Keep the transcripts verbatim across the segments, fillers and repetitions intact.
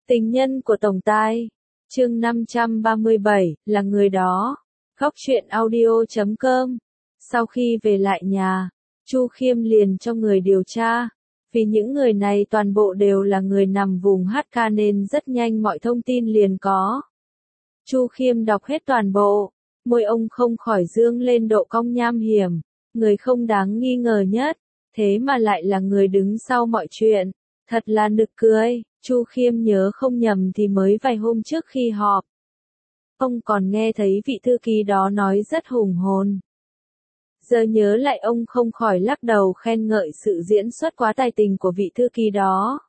Tình nhân của tổng tài. Chương năm trăm ba mươi bảy, là người đó. Góc truyện audio chấm com. Sau khi về lại nhà, Chu Khiêm liền cho người điều tra. Vì những người này toàn bộ đều là người nằm vùng hát ca nên rất nhanh mọi thông tin liền có. Chu Khiêm đọc hết toàn bộ, môi ông không khỏi dương lên độ cong nham hiểm. Người không đáng nghi ngờ nhất, thế mà lại là người đứng sau mọi chuyện. Thật là nực cười. Chu Khiêm nhớ không nhầm thì mới vài hôm trước khi họp, ông còn nghe thấy vị thư ký đó nói rất hùng hồn. Giờ nhớ lại ông không khỏi lắc đầu khen ngợi sự diễn xuất quá tài tình của vị thư ký đó.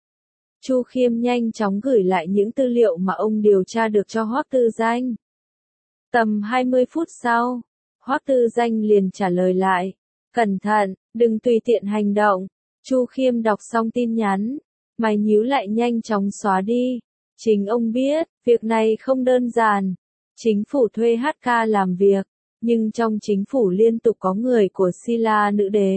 Chu Khiêm nhanh chóng gửi lại những tư liệu mà ông điều tra được cho Hoắc Tư Danh. Tầm hai mươi phút sau, Hoắc Tư Danh liền trả lời lại. Cẩn thận, đừng tùy tiện hành động. Chu Khiêm đọc xong tin nhắn, mày nhíu lại nhanh chóng xóa đi. Chính ông biết, việc này không đơn giản. Chính phủ thuê hát ca làm việc, nhưng trong chính phủ liên tục có người của Silla nữ đế.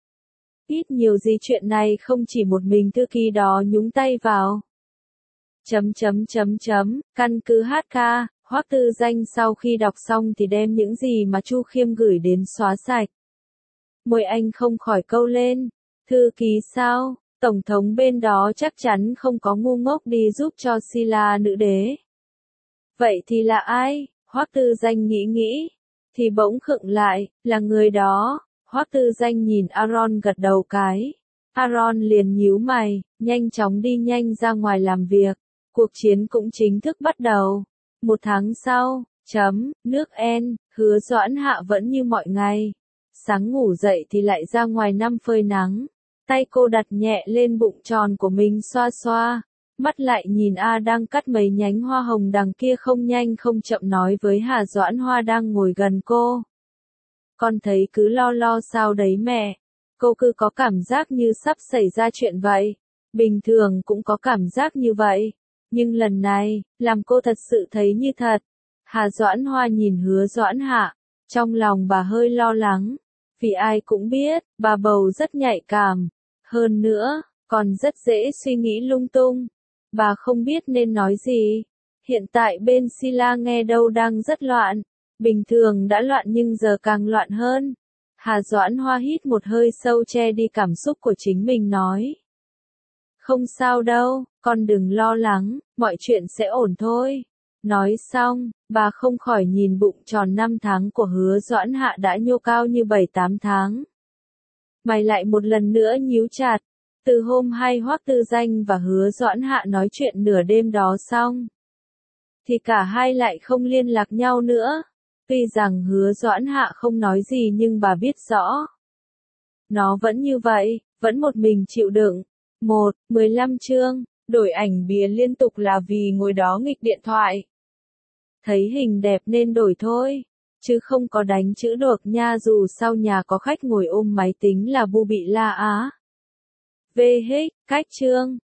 Ít nhiều gì chuyện này không chỉ một mình thư ký đó nhúng tay vào. Chấm chấm chấm chấm, căn cứ hát ca, Hoắc Tư Danh sau khi đọc xong thì đem những gì mà Chu Khiêm gửi đến xóa sạch. Môi anh không khỏi câu lên, thư ký sao? Tổng thống bên đó chắc chắn không có ngu ngốc đi giúp cho Silla nữ đế. Vậy thì là ai? Hoắc Tư Danh nghĩ nghĩ, thì bỗng khựng lại, là người đó. Hoắc Tư Danh nhìn Aaron gật đầu cái. Aaron liền nhíu mày, nhanh chóng đi nhanh ra ngoài làm việc. Cuộc chiến cũng chính thức bắt đầu. Một tháng sau, chấm, nước En, Hứa Doãn Hạ vẫn như mọi ngày. Sáng ngủ dậy thì lại ra ngoài năm phơi nắng. Tay cô đặt nhẹ lên bụng tròn của mình xoa xoa, mắt lại nhìn A đang cắt mấy nhánh hoa hồng đằng kia không nhanh không chậm nói với Hà Doãn Hoa đang ngồi gần cô. Con thấy cứ lo lo sao đấy mẹ, cô cứ có cảm giác như sắp xảy ra chuyện vậy. Bình thường cũng có cảm giác như vậy, nhưng lần này, làm cô thật sự thấy như thật. Hà Doãn Hoa nhìn Hứa Doãn Hạ, trong lòng bà hơi lo lắng, vì ai cũng biết, bà bầu rất nhạy cảm. Hơn nữa, còn rất dễ suy nghĩ lung tung. Bà không biết nên nói gì. Hiện tại bên Silla nghe đâu đang rất loạn. Bình thường đã loạn nhưng giờ càng loạn hơn. Hà Doãn Hoa hít một hơi sâu che đi cảm xúc của chính mình nói. Không sao đâu, con đừng lo lắng, mọi chuyện sẽ ổn thôi. Nói xong, bà không khỏi nhìn bụng tròn năm tháng của Hứa Doãn Hạ đã nhô cao như bảy tám tháng. Mày lại một lần nữa nhíu chặt. Từ hôm hai Hoắc Tư Danh và Hứa Doãn Hạ nói chuyện nửa đêm đó xong, thì cả hai lại không liên lạc nhau nữa. Tuy rằng Hứa Doãn Hạ không nói gì nhưng bà biết rõ. Nó vẫn như vậy, vẫn một mình chịu đựng. Một, mười lăm chương, đổi ảnh bìa liên tục là vì ngồi đó nghịch điện thoại. Thấy hình đẹp nên đổi thôi. Chứ không có đánh chữ được nha, dù sau nhà có khách ngồi ôm máy tính là bu bị la á. Vê hết, cách chương.